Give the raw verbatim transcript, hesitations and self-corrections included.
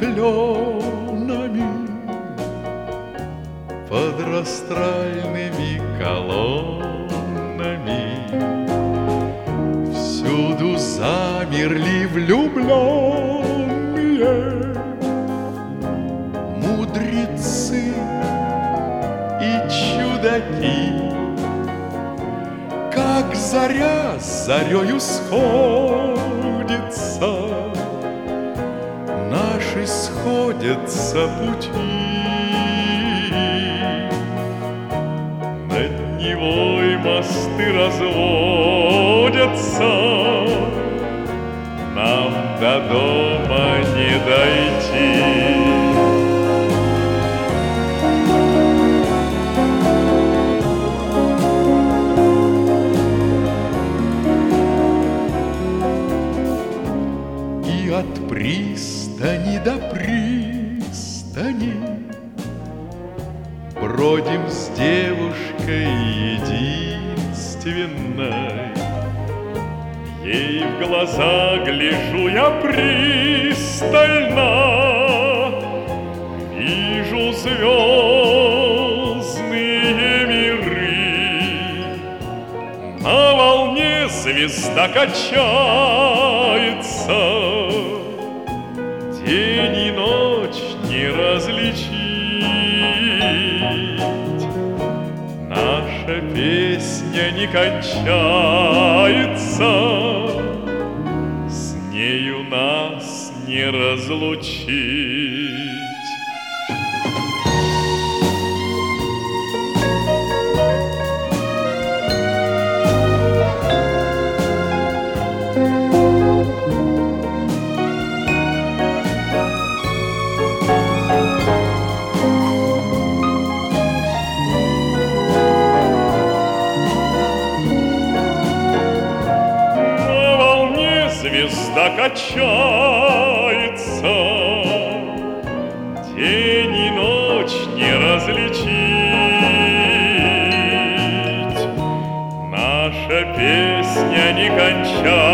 кленами, под растральными колоннами. Всюду замерли влюбленные мудрецы и чудаки. Как заря с зарею сходится, наши сходятся пути. Над Невой мосты разводятся, нам до дома не дойти. От пристани до пристани бродим с девушкой единственной. Ей в глаза гляжу я пристально, вижу звездные миры. На волне звезда качается, день и ночь не различить. Наша песня не кончается, с нею нас не разлучить. Звезда качается, день и ночь не различить. Наша песня не кончается,